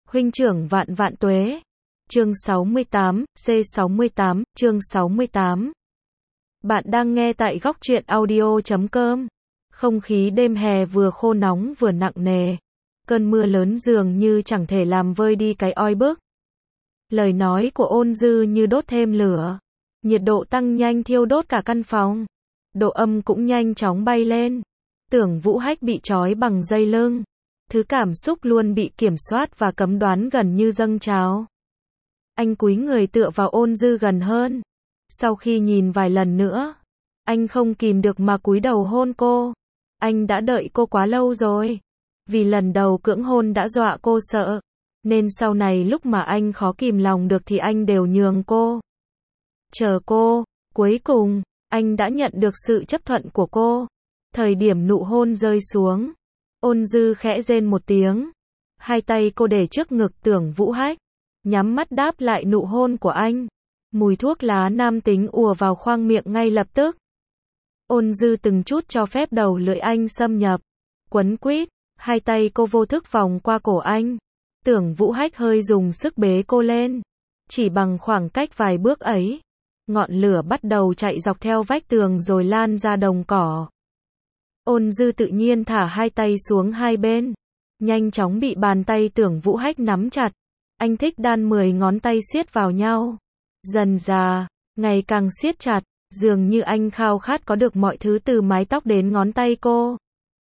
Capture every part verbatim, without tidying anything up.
Huynh trưởng vạn vạn tuế. Chương sáu mươi tám, C sáu mươi tám, chương sáu mươi tám. Bạn đang nghe tại góc truyện audio chấm com. Không khí đêm hè vừa khô nóng vừa nặng nề. Cơn mưa lớn dường như chẳng thể làm vơi đi cái oi bức. Lời nói của Ôn Dư như đốt thêm lửa. Nhiệt độ tăng nhanh thiêu đốt cả căn phòng. Độ âm cũng nhanh chóng bay lên. Tưởng Vũ Hách bị trói bằng dây lưng. Thứ cảm xúc luôn bị kiểm soát và cấm đoán gần như dâng trào. Anh cúi người tựa vào Ôn Dư gần hơn. Sau khi nhìn vài lần nữa, anh không kìm được mà cúi đầu hôn cô. Anh đã đợi cô quá lâu rồi. Vì lần đầu cưỡng hôn đã dọa cô sợ. Nên sau này lúc mà anh khó kìm lòng được thì anh đều nhường cô. Chờ cô, cuối cùng, anh đã nhận được sự chấp thuận của cô. Thời điểm nụ hôn rơi xuống, Ôn Dư khẽ rên một tiếng. Hai tay cô để trước ngực Tưởng Vũ Hách, nhắm mắt đáp lại nụ hôn của anh. Mùi thuốc lá nam tính ùa vào khoang miệng ngay lập tức. Ôn Dư từng chút cho phép đầu lưỡi anh xâm nhập, quấn quýt, hai tay cô vô thức vòng qua cổ anh. Tưởng Vũ Hách hơi dùng sức bế cô lên. Chỉ bằng khoảng cách vài bước ấy, ngọn lửa bắt đầu chạy dọc theo vách tường rồi lan ra đồng cỏ. Ôn Dư tự nhiên thả hai tay xuống hai bên, nhanh chóng bị bàn tay Tưởng Vũ Hách nắm chặt. Anh thích đan mười ngón tay siết vào nhau. Dần dà, ngày càng siết chặt, dường như anh khao khát có được mọi thứ từ mái tóc đến ngón tay cô.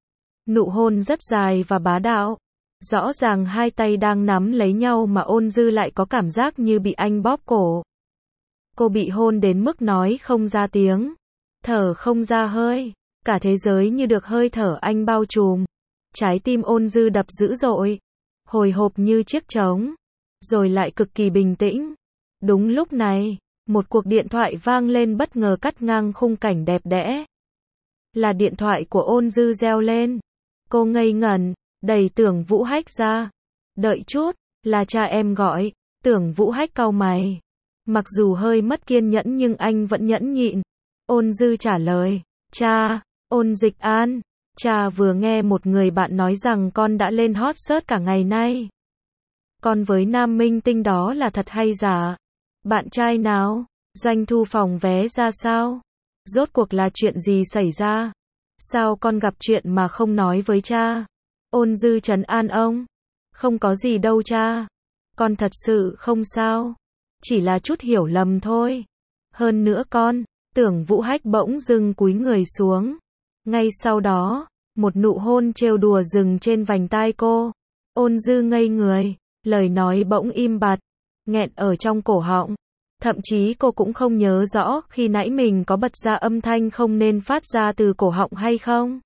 Nụ hôn rất dài và bá đạo. Rõ ràng hai tay đang nắm lấy nhau mà Ôn Dư lại có cảm giác như bị anh bóp cổ. Cô bị hôn đến mức nói không ra tiếng, thở không ra hơi. Cả thế giới như được hơi thở anh bao trùm. Trái tim Ôn Dư đập dữ dội, hồi hộp như chiếc trống, rồi lại cực kỳ bình tĩnh. Đúng lúc này, một cuộc điện thoại vang lên bất ngờ cắt ngang khung cảnh đẹp đẽ. Là điện thoại của Ôn Dư reo lên. Cô ngây ngẩn, đẩy Tưởng Vũ Hách ra. Đợi chút, là cha em gọi. Tưởng Vũ Hách cau mày. Mặc dù hơi mất kiên nhẫn nhưng anh vẫn nhẫn nhịn. Ôn Dư trả lời, cha. Ôn Dịch An, cha vừa nghe một người bạn nói rằng con đã lên hot search cả ngày nay. Con với nam minh tinh đó là thật hay giả? Bạn trai nào? Doanh thu phòng vé ra sao? Rốt cuộc là chuyện gì xảy ra? Sao con gặp chuyện mà không nói với cha? Ôn Dư trấn an ông. Không có gì đâu cha. Con thật sự không sao. Chỉ là chút hiểu lầm thôi. Hơn nữa con, Tưởng Vũ Hách bỗng dưng cúi người xuống. Ngay sau đó, một nụ hôn trêu đùa dừng trên vành tai cô. Ôn Dư ngây người, lời nói bỗng im bặt, nghẹn ở trong cổ họng. Thậm chí cô cũng không nhớ rõ khi nãy mình có bật ra âm thanh không nên phát ra từ cổ họng hay không.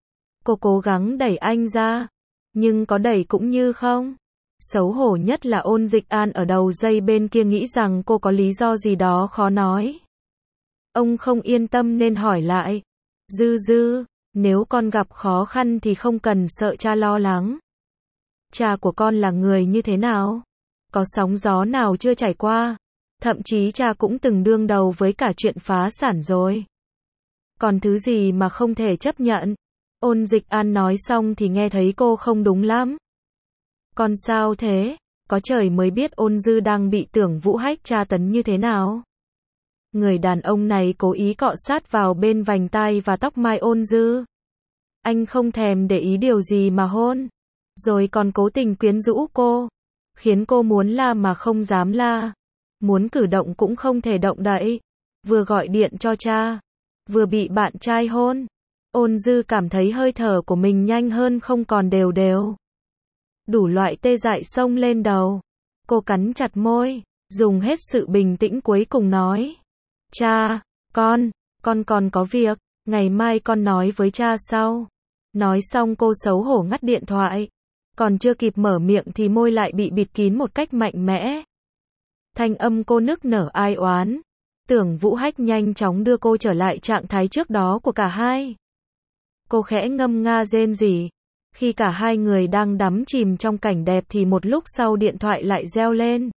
Cô cố gắng đẩy anh ra, nhưng có đẩy cũng như không. Xấu hổ nhất là Ôn Dịch An ở đầu dây bên kia nghĩ rằng cô có lý do gì đó khó nói. Ông không yên tâm nên hỏi lại. Dư Dư, nếu con gặp khó khăn thì không cần sợ cha lo lắng. Cha của con là người như thế nào? Có sóng gió nào chưa trải qua? Thậm chí cha cũng từng đương đầu với cả chuyện phá sản rồi. Còn thứ gì mà không thể chấp nhận? Ôn Dịch An nói xong thì nghe thấy cô không đúng lắm. Con sao thế? Có trời mới biết Ôn Dư đang bị Tưởng Vũ Hách tra tấn như thế nào. Người đàn ông này cố ý cọ sát vào bên vành tai và tóc mai Ôn Dư. Anh không thèm để ý điều gì mà hôn. Rồi còn cố tình quyến rũ cô. Khiến cô muốn la mà không dám la. Muốn cử động cũng không thể động đậy. Vừa gọi điện cho cha, vừa bị bạn trai hôn. Ôn Dư cảm thấy hơi thở của mình nhanh hơn không còn đều đều. Đủ loại tê dại xông lên đầu. Cô cắn chặt môi, dùng hết sự bình tĩnh cuối cùng nói. Cha, con, con còn có việc, ngày mai con nói với cha sau. Nói xong cô xấu hổ ngắt điện thoại. Còn chưa kịp mở miệng thì môi lại bị bịt kín một cách mạnh mẽ. Thanh âm cô nức nở ai oán. Tưởng Vũ Hách nhanh chóng đưa cô trở lại trạng thái trước đó của cả hai. Cô khẽ ngâm nga rên rỉ. Khi cả hai người đang đắm chìm trong cảnh đẹp thì một lúc sau điện thoại lại reo lên.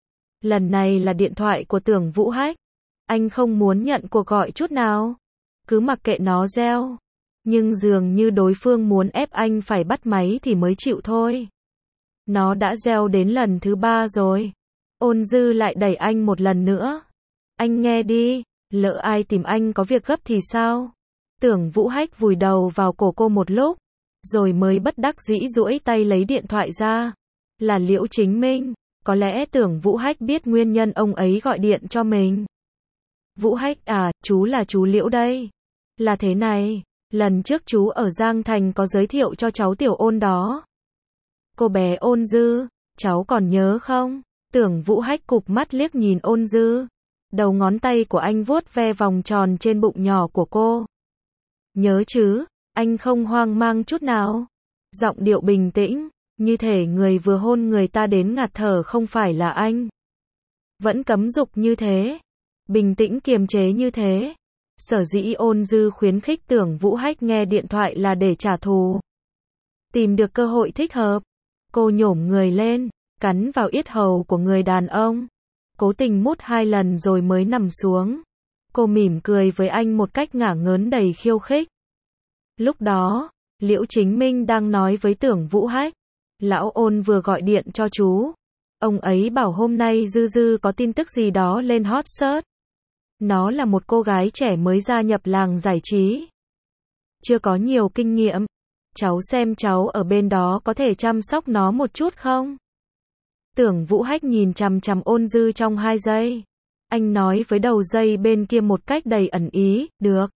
Lần này là điện thoại của Tưởng Vũ Hách. Anh không muốn nhận cuộc gọi chút nào. Cứ mặc kệ nó reo. Nhưng dường như đối phương muốn ép anh phải bắt máy thì mới chịu thôi. Nó đã gieo đến lần thứ ba rồi. Ôn Dư lại đẩy anh một lần nữa. Anh nghe đi, lỡ ai tìm anh có việc gấp thì sao? Tưởng Vũ Hách vùi đầu vào cổ cô một lúc, rồi mới bất đắc dĩ duỗi tay lấy điện thoại ra. Là Liễu Chính Minh. Có lẽ Tưởng Vũ Hách biết nguyên nhân ông ấy gọi điện cho mình. Vũ Hách à, chú là chú Liễu đây. Là thế này, lần trước chú ở Giang Thành có giới thiệu cho cháu Tiểu Ôn đó. Cô bé Ôn Dư, cháu còn nhớ không? Tưởng Vũ Hách cụp mắt liếc nhìn Ôn Dư. Đầu ngón tay của anh vuốt ve vòng tròn trên bụng nhỏ của cô. Nhớ chứ, anh không hoang mang chút nào. Giọng điệu bình tĩnh, như thể người vừa hôn người ta đến ngạt thở không phải là anh. Vẫn cấm dục như thế. Bình tĩnh kiềm chế như thế. Sở dĩ Ôn Dư khuyến khích Tưởng Vũ Hách nghe điện thoại là để trả thù. Tìm được cơ hội thích hợp. Cô nhổm người lên, cắn vào yết hầu của người đàn ông. Cố tình mút hai lần rồi mới nằm xuống. Cô mỉm cười với anh một cách ngả ngớn đầy khiêu khích. Lúc đó, Liễu Chính Minh đang nói với Tưởng Vũ Hách. Lão Ôn vừa gọi điện cho chú. Ông ấy bảo hôm nay Dư Dư có tin tức gì đó lên hot search. Nó là một cô gái trẻ mới gia nhập làng giải trí. Chưa có nhiều kinh nghiệm. Cháu xem cháu ở bên đó có thể chăm sóc nó một chút không? Tưởng Vũ Hách nhìn chằm chằm Ôn Dư trong hai giây. Anh nói với đầu dây bên kia một cách đầy ẩn ý, được.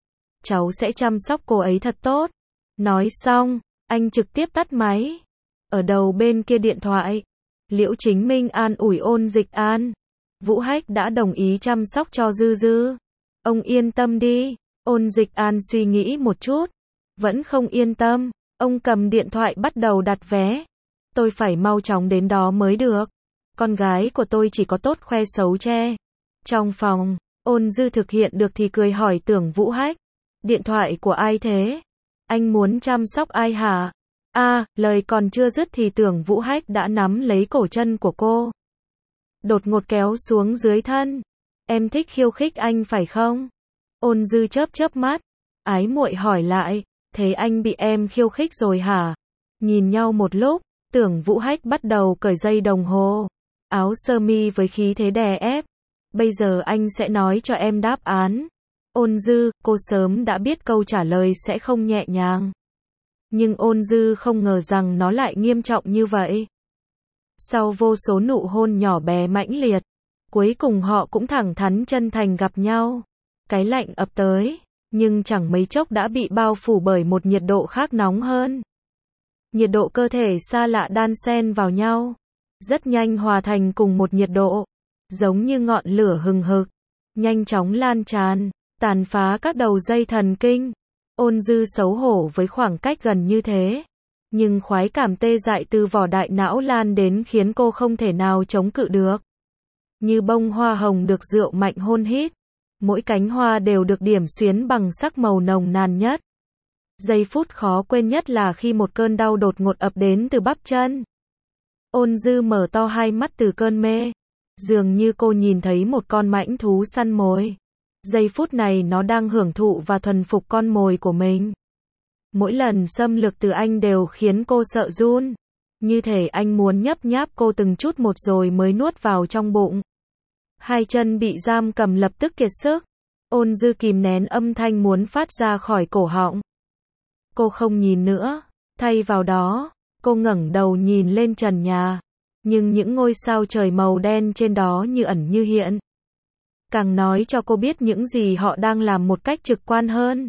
Cháu sẽ chăm sóc cô ấy thật tốt. Nói xong, anh trực tiếp tắt máy. Ở đầu bên kia điện thoại, Liễu Chính Minh an ủi Ôn Dịch An. Vũ Hách đã đồng ý chăm sóc cho Dư Dư. Ông yên tâm đi. Ôn Dịch An suy nghĩ một chút. Vẫn không yên tâm. Ông cầm điện thoại bắt đầu đặt vé. Tôi phải mau chóng đến đó mới được. Con gái của tôi chỉ có tốt khoe xấu che. Trong phòng, Ôn Dư thực hiện được thì cười hỏi Tưởng Vũ Hách. Điện thoại của ai thế? Anh muốn chăm sóc ai hả? À, lời còn chưa dứt thì Tưởng Vũ Hách đã nắm lấy cổ chân của cô. Đột ngột kéo xuống dưới thân. Em thích khiêu khích anh phải không? Ôn Dư chớp chớp mắt. Ái muội hỏi lại. Thế anh bị em khiêu khích rồi hả? Nhìn nhau một lúc, Tưởng Vũ Hách bắt đầu cởi dây đồng hồ. Áo sơ mi với khí thế đè ép. Bây giờ anh sẽ nói cho em đáp án. Ôn Dư, cô sớm đã biết câu trả lời sẽ không nhẹ nhàng. Nhưng Ôn Dư không ngờ rằng nó lại nghiêm trọng như vậy. Sau vô số nụ hôn nhỏ bé mãnh liệt, cuối cùng họ cũng thẳng thắn chân thành gặp nhau. Cái lạnh ập tới, nhưng chẳng mấy chốc đã bị bao phủ bởi một nhiệt độ khác nóng hơn. Nhiệt độ cơ thể xa lạ đan xen vào nhau, rất nhanh hòa thành cùng một nhiệt độ, giống như ngọn lửa hừng hực, nhanh chóng lan tràn, tàn phá các đầu dây thần kinh. Ôn Dư xấu hổ với khoảng cách gần như thế, nhưng khoái cảm tê dại từ vỏ đại não lan đến khiến cô không thể nào chống cự được. Như bông hoa hồng được rượu mạnh hôn hít, mỗi cánh hoa đều được điểm xuyến bằng sắc màu nồng nàn nhất. Giây phút khó quên nhất là khi một cơn đau đột ngột ập đến từ bắp chân. Ôn Dư mở to hai mắt từ cơn mê, dường như cô nhìn thấy một con mãnh thú săn mồi. Giây phút này nó đang hưởng thụ và thuần phục con mồi của mình. Mỗi lần xâm lược từ anh đều khiến cô sợ run. Như thể anh muốn nhấp nháp cô từng chút một rồi mới nuốt vào trong bụng. Hai chân bị giam cầm lập tức kiệt sức. Ôn Dư kìm nén âm thanh muốn phát ra khỏi cổ họng. Cô không nhìn nữa. Thay vào đó, cô ngẩng đầu nhìn lên trần nhà. Nhưng những ngôi sao trời màu đen trên đó như ẩn như hiện. Càng nói cho cô biết những gì họ đang làm một cách trực quan hơn.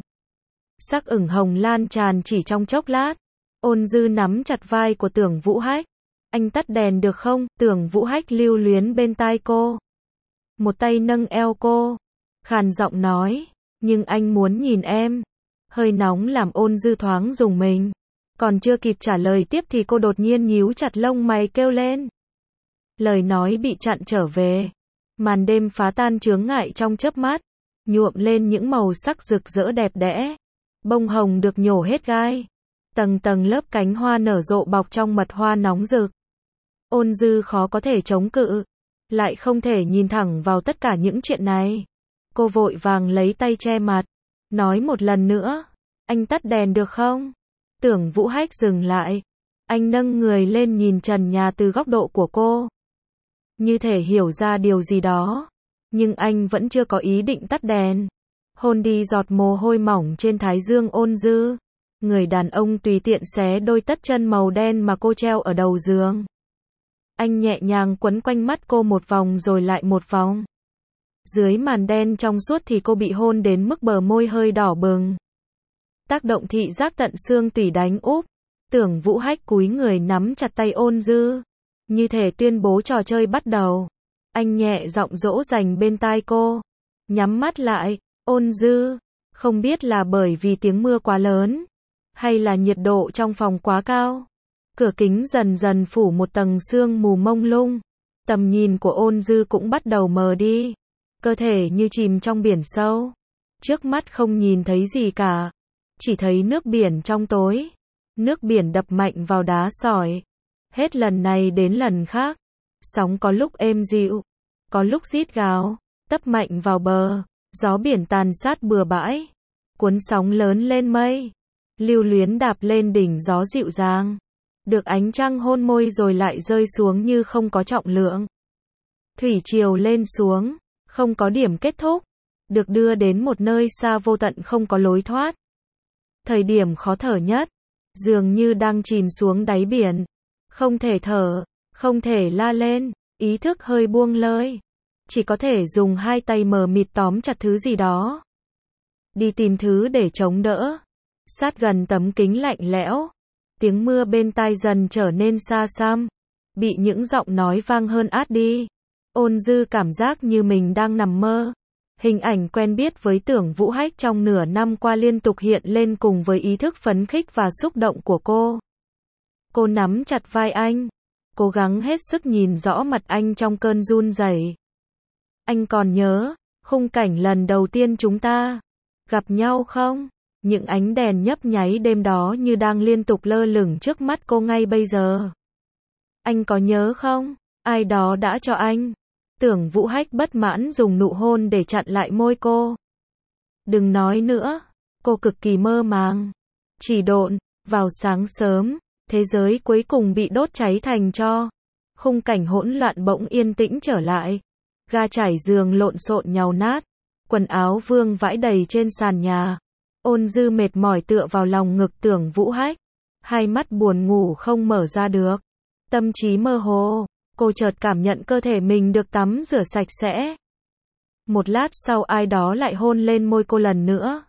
Sắc ửng hồng lan tràn chỉ trong chốc lát. Ôn Dư nắm chặt vai của Tưởng Vũ Hách. Anh tắt đèn được không? Tưởng Vũ Hách lưu luyến bên tai cô. Một tay nâng eo cô. Khàn giọng nói. Nhưng anh muốn nhìn em. Hơi nóng làm Ôn Dư thoáng rùng mình. Còn chưa kịp trả lời tiếp thì cô đột nhiên nhíu chặt lông mày kêu lên. Lời nói bị chặn trở về. Màn đêm phá tan chướng ngại trong chớp mắt. Nhuộm lên những màu sắc rực rỡ đẹp đẽ. Bông hồng được nhổ hết gai. Tầng tầng lớp cánh hoa nở rộ bọc trong mật hoa nóng rực. Ôn Dư khó có thể chống cự. Lại không thể nhìn thẳng vào tất cả những chuyện này. Cô vội vàng lấy tay che mặt. Nói một lần nữa. Anh tắt đèn được không? Tưởng Vũ Hách dừng lại. Anh nâng người lên nhìn trần nhà từ góc độ của cô. Như thể hiểu ra điều gì đó. Nhưng anh vẫn chưa có ý định tắt đèn. Hôn đi giọt mồ hôi mỏng trên thái dương ôn dư. Người đàn ông tùy tiện xé đôi tất chân màu đen mà cô treo ở đầu giường. Anh nhẹ nhàng quấn quanh mắt cô một vòng rồi lại một vòng. Dưới màn đen trong suốt thì cô bị hôn đến mức bờ môi hơi đỏ bừng. Tác động thị giác tận xương tủy đánh úp. Tưởng Vũ Hách cúi người nắm chặt tay ôn dư. Như thể tuyên bố trò chơi bắt đầu. Anh nhẹ giọng dỗ dành bên tai cô. Nhắm mắt lại, ôn dư. Không biết là bởi vì tiếng mưa quá lớn. Hay là nhiệt độ trong phòng quá cao. Cửa kính dần dần phủ một tầng sương mù mông lung. Tầm nhìn của ôn dư cũng bắt đầu mờ đi. Cơ thể như chìm trong biển sâu. Trước mắt không nhìn thấy gì cả. Chỉ thấy nước biển trong tối. Nước biển đập mạnh vào đá sỏi. Hết lần này đến lần khác. Sóng có lúc êm dịu. Có lúc rít gào. Tấp mạnh vào bờ. Gió biển tàn sát bừa bãi. Cuốn sóng lớn lên mây. Lưu luyến đạp lên đỉnh gió dịu dàng. Được ánh trăng hôn môi rồi lại rơi xuống như không có trọng lượng. Thủy triều lên xuống. Không có điểm kết thúc. Được đưa đến một nơi xa vô tận không có lối thoát. Thời điểm khó thở nhất. Dường như đang chìm xuống đáy biển. Không thể thở. Không thể la lên. Ý thức hơi buông lơi. Chỉ có thể dùng hai tay mờ mịt tóm chặt thứ gì đó. Đi tìm thứ để chống đỡ. Sát gần tấm kính lạnh lẽo. Tiếng mưa bên tai dần trở nên xa xăm. Bị những giọng nói vang hơn át đi. Ôn dư cảm giác như mình đang nằm mơ. Hình ảnh quen biết với Tưởng Vũ Hách trong nửa năm qua liên tục hiện lên cùng với ý thức phấn khích và xúc động của cô. Cô nắm chặt vai anh. Cố gắng hết sức nhìn rõ mặt anh trong cơn run rẩy. Anh còn nhớ khung cảnh lần đầu tiên chúng ta gặp nhau không? Những ánh đèn nhấp nháy đêm đó như đang liên tục lơ lửng trước mắt cô ngay bây giờ. Anh có nhớ không? Ai đó đã cho anh. Tưởng Vũ Hách bất mãn dùng nụ hôn để chặn lại môi cô. Đừng nói nữa. Cô cực kỳ mơ màng. Chỉ độn, vào sáng sớm, thế giới cuối cùng bị đốt cháy thành tro. Khung cảnh hỗn loạn bỗng yên tĩnh trở lại. Ga trải giường lộn xộn nhàu nát. Quần áo vương vãi đầy trên sàn nhà. Ôn dư mệt mỏi tựa vào lòng ngực Tưởng Vũ Hách. Hai mắt buồn ngủ không mở ra được. Tâm trí mơ hồ. Cô chợt cảm nhận cơ thể mình được tắm rửa sạch sẽ. Một lát sau ai đó lại hôn lên môi cô lần nữa.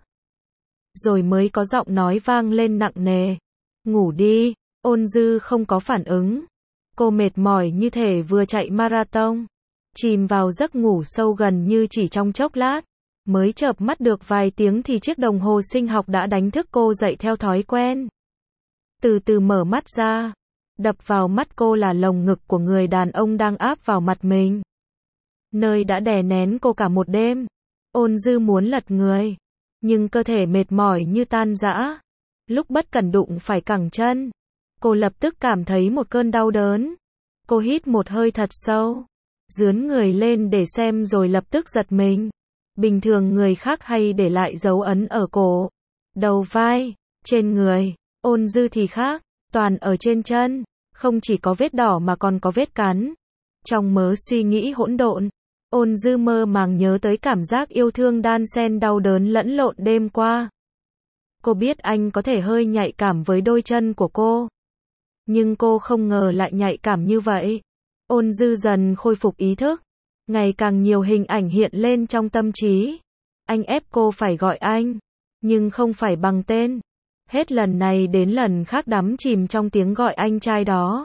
Rồi mới có giọng nói vang lên nặng nề. Ngủ đi. Ôn dư không có phản ứng. Cô mệt mỏi như thể vừa chạy marathon. Chìm vào giấc ngủ sâu gần như chỉ trong chốc lát. Mới chợp mắt được vài tiếng thì chiếc đồng hồ sinh học đã đánh thức cô dậy theo thói quen. Từ từ mở mắt ra. Đập vào mắt cô là lồng ngực của người đàn ông đang áp vào mặt mình. Nơi đã đè nén cô cả một đêm. Ôn dư muốn lật người. Nhưng cơ thể mệt mỏi như tan rã. Lúc bất cẩn đụng phải cẳng chân. Cô lập tức cảm thấy một cơn đau đớn. Cô hít một hơi thật sâu. Dướn người lên để xem rồi lập tức giật mình. Bình thường người khác hay để lại dấu ấn ở cổ, đầu vai, trên người. Ôn dư thì khác. Toàn ở trên chân. Không chỉ có vết đỏ mà còn có vết cắn. Trong mớ suy nghĩ hỗn độn. Ôn dư mơ màng nhớ tới cảm giác yêu thương đan xen đau đớn lẫn lộn đêm qua. Cô biết anh có thể hơi nhạy cảm với đôi chân của cô. Nhưng cô không ngờ lại nhạy cảm như vậy. Ôn dư dần khôi phục ý thức. Ngày càng nhiều hình ảnh hiện lên trong tâm trí. Anh ép cô phải gọi anh. Nhưng không phải bằng tên. Hết lần này đến lần khác đắm chìm trong tiếng gọi anh trai đó.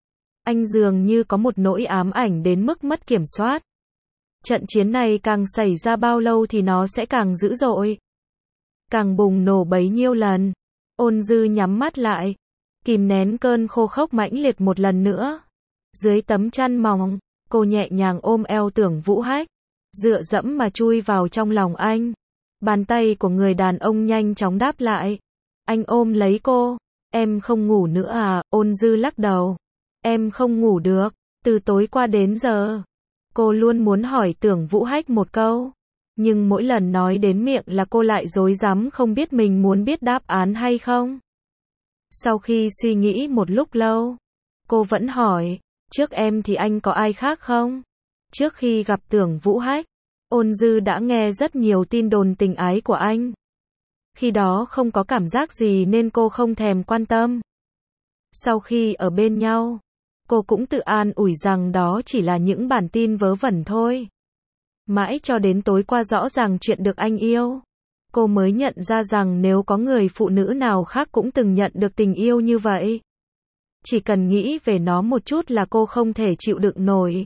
Anh dường như có một nỗi ám ảnh đến mức mất kiểm soát. Trận chiến này càng xảy ra bao lâu thì nó sẽ càng dữ dội. Càng bùng nổ bấy nhiêu lần. Ôn dư nhắm mắt lại. Kìm nén cơn khô khốc mãnh liệt một lần nữa. Dưới tấm chăn mỏng, cô nhẹ nhàng ôm eo Tưởng Vũ Hách. Dựa dẫm mà chui vào trong lòng anh. Bàn tay của người đàn ông nhanh chóng đáp lại. Anh ôm lấy cô. Em không ngủ nữa à? Ôn dư lắc đầu. Em không ngủ được. Từ tối qua đến giờ. Cô luôn muốn hỏi Tưởng Vũ Hách một câu. Nhưng mỗi lần nói đến miệng là cô lại rối rắm không biết mình muốn biết đáp án hay không. Sau khi suy nghĩ một lúc lâu, cô vẫn hỏi, trước em thì anh có ai khác không? Trước khi gặp Tưởng Vũ Hách, Ôn Dư đã nghe rất nhiều tin đồn tình ái của anh. Khi đó không có cảm giác gì nên cô không thèm quan tâm. Sau khi ở bên nhau, cô cũng tự an ủi rằng đó chỉ là những bản tin vớ vẩn thôi. Mãi cho đến tối qua rõ ràng chuyện được anh yêu, cô mới nhận ra rằng nếu có người phụ nữ nào khác cũng từng nhận được tình yêu như vậy, chỉ cần nghĩ về nó một chút là cô không thể chịu đựng nổi.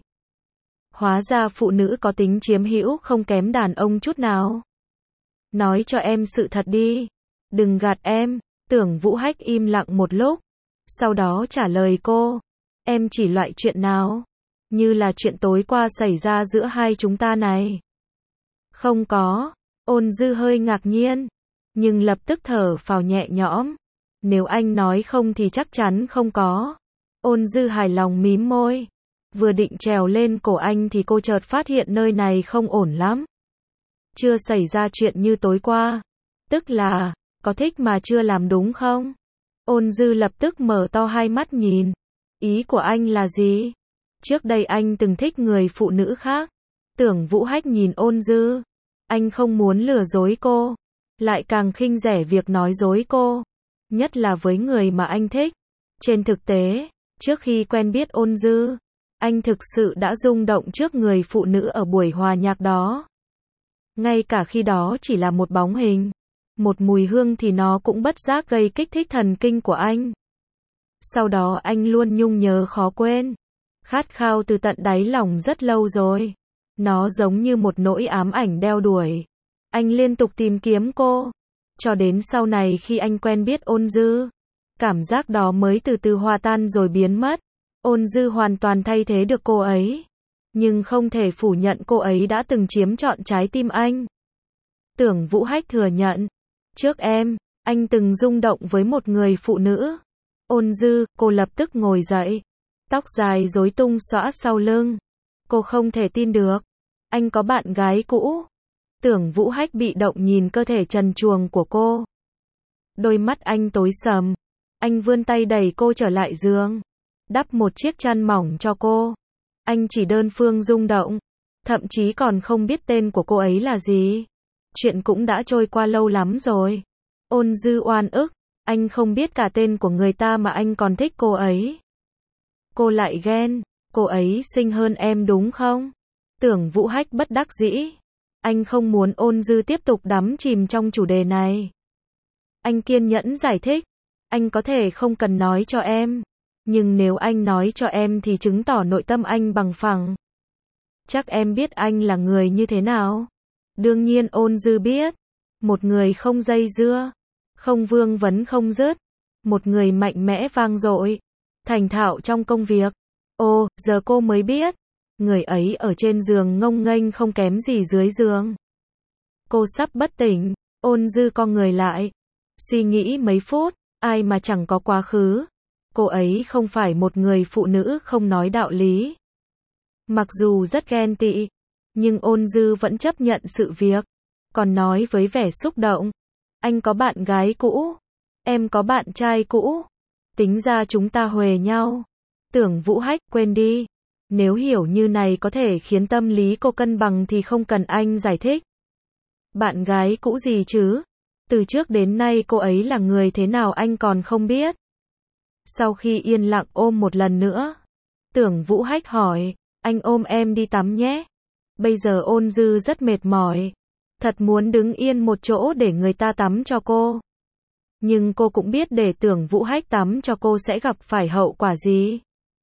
Hóa ra phụ nữ có tính chiếm hữu không kém đàn ông chút nào. Nói cho em sự thật đi, đừng gạt em. Tưởng Vũ Hách im lặng một lúc, sau đó trả lời cô, em chỉ loại chuyện nào? Như là chuyện tối qua xảy ra giữa hai chúng ta này. Không có. Ôn Dư hơi ngạc nhiên, nhưng lập tức thở phào nhẹ nhõm. Nếu anh nói không thì chắc chắn không có. Ôn Dư hài lòng mím môi. Vừa định trèo lên cổ anh thì cô chợt phát hiện nơi này không ổn lắm. Chưa xảy ra chuyện như tối qua. Tức là, có thích mà chưa làm đúng không? Ôn Dư lập tức mở to hai mắt nhìn. Ý của anh là gì? Trước đây anh từng thích người phụ nữ khác. Tưởng Vũ Hách nhìn Ôn Dư. Anh không muốn lừa dối cô, lại càng khinh rẻ việc nói dối cô, nhất là với người mà anh thích. Trên thực tế, trước khi quen biết Ôn Dư, anh thực sự đã rung động trước người phụ nữ ở buổi hòa nhạc đó. Ngay cả khi đó chỉ là một bóng hình, một mùi hương thì nó cũng bất giác gây kích thích thần kinh của anh. Sau đó anh luôn nhung nhớ khó quên, khát khao từ tận đáy lòng rất lâu rồi. Nó giống như một nỗi ám ảnh đeo đuổi. Anh liên tục tìm kiếm cô, cho đến sau này khi anh quen biết Ôn Dư, cảm giác đó mới từ từ hòa tan rồi biến mất. Ôn Dư hoàn toàn thay thế được cô ấy, nhưng không thể phủ nhận cô ấy đã từng chiếm trọn trái tim anh. Tưởng Vũ Hách thừa nhận, trước em, anh từng rung động với một người phụ nữ. Ôn Dư, cô lập tức ngồi dậy, tóc dài rối tung xõa sau lưng. Cô không thể tin được, anh có bạn gái cũ. Tưởng Vũ Hách bị động nhìn cơ thể trần truồng của cô. Đôi mắt anh tối sầm, anh vươn tay đẩy cô trở lại giường, đắp một chiếc chăn mỏng cho cô. Anh chỉ đơn phương rung động, thậm chí còn không biết tên của cô ấy là gì. Chuyện cũng đã trôi qua lâu lắm rồi. Ôn Dư oan ức, anh không biết cả tên của người ta mà anh còn thích cô ấy. Cô lại ghen, cô ấy xinh hơn em đúng không? Tưởng Vũ Hách bất đắc dĩ. Anh không muốn Ôn Dư tiếp tục đắm chìm trong chủ đề này. Anh kiên nhẫn giải thích. Anh có thể không cần nói cho em, nhưng nếu anh nói cho em thì chứng tỏ nội tâm anh bằng phẳng. Chắc em biết anh là người như thế nào? Đương nhiên Ôn Dư biết. Một người không dây dưa, không vương vấn không dứt. Một người mạnh mẽ vang dội, thành thạo trong công việc. Ồ, giờ cô mới biết. Người ấy ở trên giường ngông nghênh không kém gì dưới giường. Cô sắp bất tỉnh. Ôn Dư con người lại, suy nghĩ mấy phút. Ai mà chẳng có quá khứ. Cô ấy không phải một người phụ nữ không nói đạo lý. Mặc dù rất ghen tị, nhưng Ôn Dư vẫn chấp nhận sự việc. Còn nói với vẻ xúc động, anh có bạn gái cũ, em có bạn trai cũ, tính ra chúng ta huề nhau. Tưởng Vũ Hách, quên đi. Nếu hiểu như này có thể khiến tâm lý cô cân bằng thì không cần anh giải thích. Bạn gái cũ gì chứ? Từ trước đến nay cô ấy là người thế nào anh còn không biết. Sau khi yên lặng ôm một lần nữa, Tưởng Vũ Hách hỏi, anh ôm em đi tắm nhé. Bây giờ Ôn Dư rất mệt mỏi, thật muốn đứng yên một chỗ để người ta tắm cho cô. Nhưng cô cũng biết để Tưởng Vũ Hách tắm cho cô sẽ gặp phải hậu quả gì.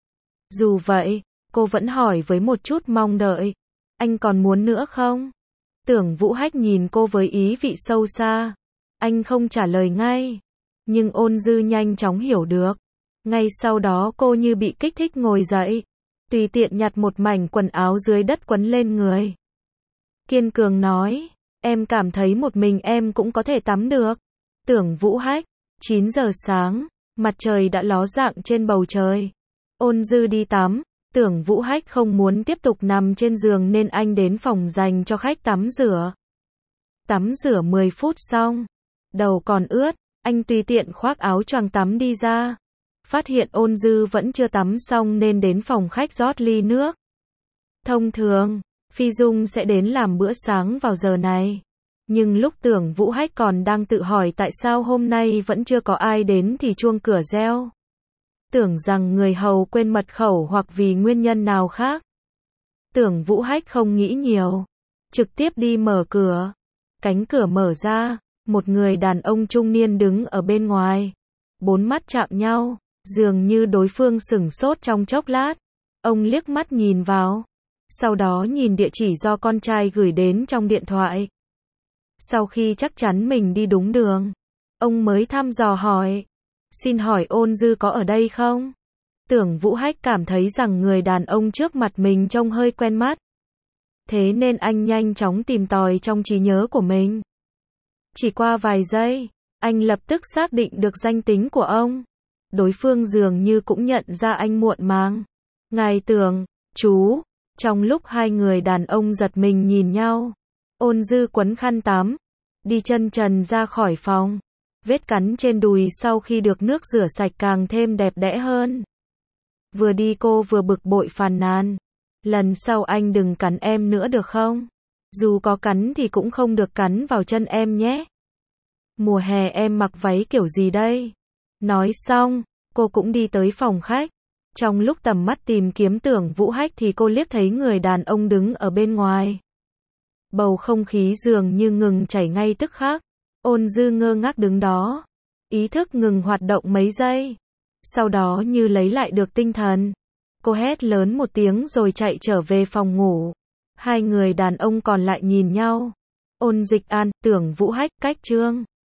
Dù vậy, cô vẫn hỏi với một chút mong đợi, anh còn muốn nữa không? Tưởng Vũ Hách nhìn cô với ý vị sâu xa. Anh không trả lời ngay, nhưng Ôn Dư nhanh chóng hiểu được. Ngay sau đó cô như bị kích thích ngồi dậy, tùy tiện nhặt một mảnh quần áo dưới đất quấn lên người. Kiên cường nói, em cảm thấy một mình em cũng có thể tắm được. Tưởng Vũ Hách, chín giờ sáng, mặt trời đã ló dạng trên bầu trời. Ôn Dư đi tắm, Tưởng Vũ Hách không muốn tiếp tục nằm trên giường nên anh đến phòng dành cho khách tắm rửa. Tắm rửa mười phút xong, đầu còn ướt, Anh tùy tiện khoác áo choàng tắm đi ra. Phát hiện Ôn Dư vẫn chưa tắm xong nên đến phòng khách rót ly nước. Thông thường, Phi Dung sẽ đến làm bữa sáng vào giờ này. Nhưng lúc Tưởng Vũ Hách còn đang tự hỏi tại sao hôm nay vẫn chưa có ai đến thì chuông cửa reo. Tưởng rằng người hầu quên mật khẩu hoặc vì nguyên nhân nào khác. Tưởng Vũ Hách không nghĩ nhiều, trực tiếp đi mở cửa. Cánh cửa mở ra, một người đàn ông trung niên đứng ở bên ngoài. Bốn mắt chạm nhau, dường như đối phương sửng sốt trong chốc lát. Ông liếc mắt nhìn vào, sau đó nhìn địa chỉ do con trai gửi đến trong điện thoại. Sau khi chắc chắn mình đi đúng đường, ông mới thăm dò hỏi, xin hỏi Ôn Dư có ở đây không? Tưởng Vũ Hách cảm thấy rằng người đàn ông trước mặt mình trông hơi quen mắt. Thế nên anh nhanh chóng tìm tòi trong trí nhớ của mình. Chỉ qua vài giây, anh lập tức xác định được danh tính của ông. Đối phương dường như cũng nhận ra anh muộn màng. Ngài Tưởng, chú. Trong lúc hai người đàn ông giật mình nhìn nhau, Ôn Dư quấn khăn tắm, đi chân trần ra khỏi phòng. Vết cắn trên đùi sau khi được nước rửa sạch càng thêm đẹp đẽ hơn. Vừa đi cô vừa bực bội phàn nàn. Lần sau anh đừng cắn em nữa được không? Dù có cắn thì cũng không được cắn vào chân em nhé. Mùa hè em mặc váy kiểu gì đây? Nói xong, cô cũng đi tới phòng khách. Trong lúc tầm mắt tìm kiếm Tưởng Vũ Hách thì cô liếc thấy người đàn ông đứng ở bên ngoài. Bầu không khí dường như ngừng chảy ngay tức khắc. Ôn Dư ngơ ngác đứng đó, ý thức ngừng hoạt động mấy giây. Sau đó như lấy lại được tinh thần, cô hét lớn một tiếng rồi chạy trở về phòng ngủ. Hai người đàn ông còn lại nhìn nhau. Ôn Dịch An, Tưởng Vũ Hách, cách chương